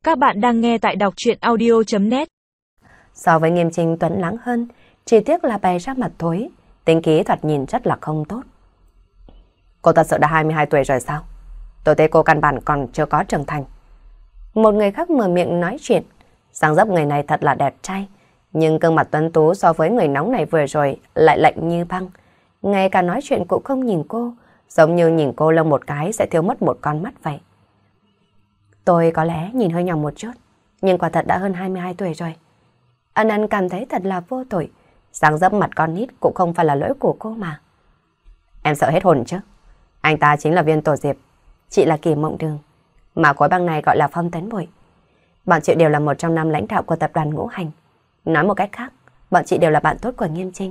Các bạn đang nghe tại đọc truyện audio.net. So với Nghiêm Trinh tuấn lãng hơn, chỉ tiếc là bày ra mặt thối, tính khí thoạt nhìn rất là không tốt. Cô thật sự đã 22 tuổi rồi sao? Tôi thấy cô căn bản còn chưa có trưởng thành. Một người khác mở miệng nói chuyện, dáng dấp người này thật là đẹp trai, nhưng gương mặt tuấn tú so với người nóng này vừa rồi lại lạnh như băng. Ngay cả nói chuyện cũng không nhìn cô, giống như nhìn cô lông một cái sẽ thiếu mất một con mắt vậy. Tôi có lẽ nhìn hơi nhỏ một chút, nhưng quả thật đã hơn 22 tuổi rồi. Ân Ân cảm thấy thật là vô tội, dáng dấp mặt con nít cũng không phải là lỗi của cô mà. Em sợ hết hồn chứ? Anh ta chính là Viên Tổ Diệp, chị là Kỳ Mộng Đường, mà khối băng này gọi là Phong Tấn Bội. Bọn chị đều là một trong 5 lãnh đạo của tập đoàn Ngũ Hành. Nói một cách khác, bọn chị đều là bạn tốt của Nghiêm Trinh.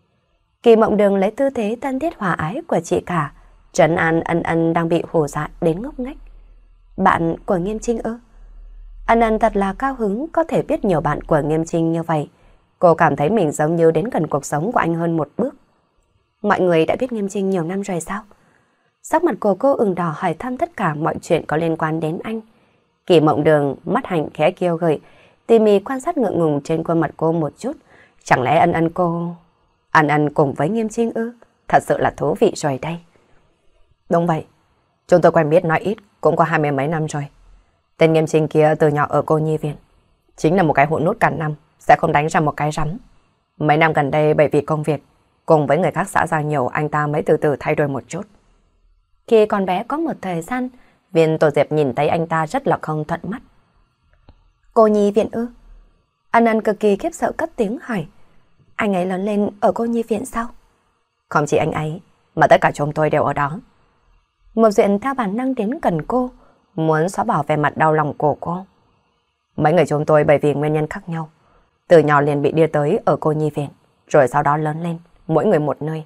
Kỳ Mộng Đường lấy tư thế thân thiết hòa ái của chị cả, trấn an Ân Ân đang bị hù dọa đến ngốc nghếch. Bạn của Nghiêm Trinh ư? Ân Ân thật là cao hứng có thể biết nhiều bạn của Nghiêm Trinh như vậy. Cô cảm thấy mình giống như đến gần cuộc sống của anh hơn một bước. Mọi người đã biết Nghiêm Trinh nhiều năm rồi sao? Sắc mặt của cô ửng đỏ hỏi thăm tất cả mọi chuyện có liên quan đến anh. Kỳ Mộng Đường mắt hạnh khẽ kêu gợi, tỉ mỉ quan sát ngượng ngùng trên khuôn mặt cô một chút. Chẳng lẽ Ân Ân cô... Ân Ân cùng với Nghiêm Trinh ư? Thật sự là thú vị rồi đây. Đúng vậy. Chúng tôi quen biết nói ít cũng có 20 mấy năm rồi. Tên Nghiêm Trinh kia từ nhỏ ở cô nhi viện, chính là một cái hụt nút cả năm, sẽ không đánh ra một cái rắm. Mấy năm gần đây bởi vì công việc, cùng với người khác xã giao nhiều, anh ta mới từ từ thay đổi một chút. Khi còn bé có một thời gian, Viên Tổ Diệp nhìn thấy anh ta rất là không thuận mắt. Cô nhi viện ư? Ân Ân cực kỳ khiếp sợ cất tiếng hỏi. Anh ấy lớn lên ở cô nhi viện sao? Không chỉ anh ấy, mà tất cả chúng tôi đều ở đó. Một Duyện theo bản năng đến gần cô, muốn xóa bỏ vẻ mặt đau lòng của cô. Mấy người chúng tôi bởi vì nguyên nhân khác nhau, từ nhỏ liền bị đưa tới ở cô nhi viện, rồi sau đó lớn lên, mỗi người một nơi.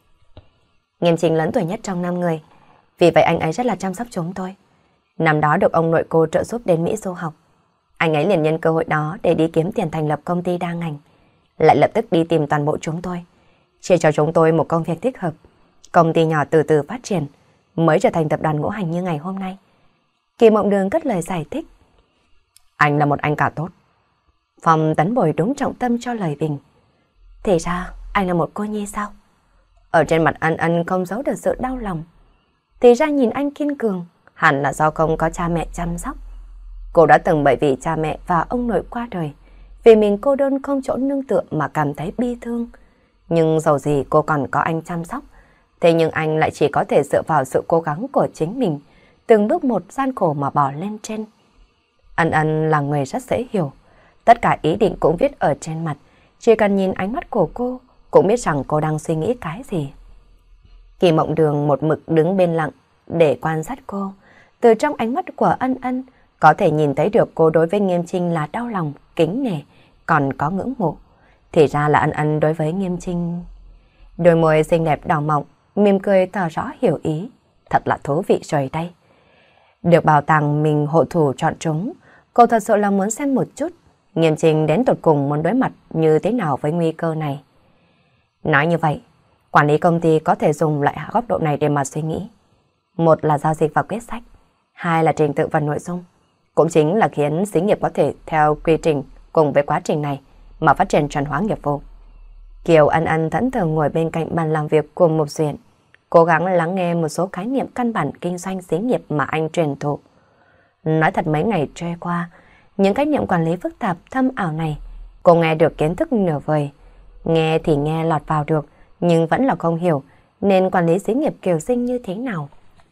Nghiêm Trinh lớn tuổi nhất trong 5 người, vì vậy anh ấy rất là chăm sóc chúng tôi. Năm đó được ông nội cô trợ giúp đến Mỹ du học. Anh ấy liền nhân cơ hội đó để đi kiếm tiền thành lập công ty đa ngành, lại lập tức đi tìm toàn bộ chúng tôi, chia cho chúng tôi một công việc thích hợp. Công ty nhỏ từ từ phát triển, mới trở thành tập đoàn Ngũ Hành như ngày hôm nay. Kỳ Mộng Đường cất lời giải thích. Anh là một anh cả tốt. Phong Tấn Bội đúng trọng tâm cho lời bình. Thì ra anh là một cô nhi sao? Ở trên mặt Ân Ân không giấu được sự đau lòng. Thì ra nhìn anh kiên cường, hẳn là do không có cha mẹ chăm sóc. Cô đã từng bởi vì cha mẹ và ông nội qua đời, vì mình cô đơn không chỗ nương tựa mà cảm thấy bi thương. Nhưng dầu gì cô còn có anh chăm sóc. Thế nhưng anh lại chỉ có thể dựa vào sự cố gắng của chính mình, từng bước một gian khổ mà bò lên trên. Ân Ân là người rất dễ hiểu. Tất cả ý định cũng viết ở trên mặt. Chỉ cần nhìn ánh mắt của cô, cũng biết rằng cô đang suy nghĩ cái gì. Kỳ Mộng Đường một mực đứng bên lặng để quan sát cô. Từ trong ánh mắt của Ân Ân, có thể nhìn thấy được cô đối với Nghiêm Trinh là đau lòng, kính nể, còn có ngưỡng mộ. Thì ra là Ân Ân đối với Nghiêm Trinh. Đôi môi xinh đẹp đỏ mọng, mỉm cười tỏ rõ hiểu ý. Thật là thú vị rồi đây. Được bảo tàng mình hộ thủ chọn chúng, cô thật sự là muốn xem một chút Nghiêm Trinh đến tột cùng muốn đối mặt như thế nào với nguy cơ này. Nói như vậy, quản lý công ty có thể dùng lại góc độ này để mà suy nghĩ. Một là giao dịch và quyết sách, hai là trình tự và nội dung. Cũng chính là khiến xí nghiệp có thể theo quy trình cùng với quá trình này mà phát triển chuẩn hóa nghiệp vụ. Kiều Ân Ân thẫn thờ ngồi bên cạnh bàn làm việc của Mục Duyện, cố gắng lắng nghe một số khái niệm căn bản kinh doanh xí nghiệp mà anh truyền thụ. Nói thật mấy ngày trôi qua, những khái niệm quản lý phức tạp thâm ảo này, cô nghe được kiến thức nửa vời. Nghe thì nghe lọt vào được, nhưng vẫn là không hiểu nên quản lý xí nghiệp Kiều Sinh như thế nào.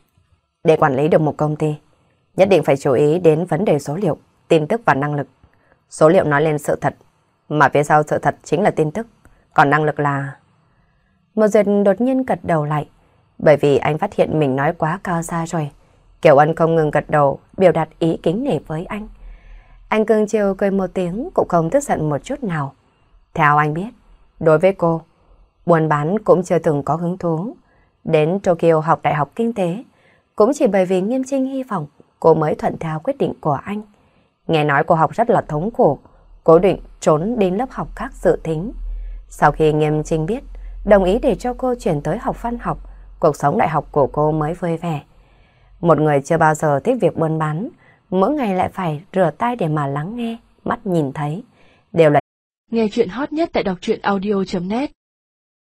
Để quản lý được một công ty, nhất định phải chú ý đến vấn đề số liệu, tin tức và năng lực. Số liệu nói lên sự thật, mà phía sau sự thật chính là tin tức, còn năng lực là... Một Duyệt đột nhiên gật đầu lại, bởi vì anh phát hiện mình nói quá cao xa rồi. Kiều Ân không ngừng gật đầu, biểu đạt ý kính nể với anh. Anh cưng chiều cười một tiếng, cũng không tức giận một chút nào. Theo anh biết, đối với cô, buôn bán cũng chưa từng có hứng thú. Đến Tokyo học đại học kinh tế, cũng chỉ bởi vì Nghiêm Trinh hy vọng cô mới thuận theo quyết định của anh. Nghe nói cô học rất là thống khổ, cố định trốn đến lớp học khác dự thính. Sau khi Nghiêm Trinh biết, đồng ý để cho cô chuyển tới học văn học, cuộc sống đại học của cô mới vui vẻ. Một người chưa bao giờ thích việc buôn bán, mỗi ngày lại phải rửa tai để mà lắng nghe, mắt nhìn thấy, đều là Nghe chuyện hot nhất tại đọc truyện audio.net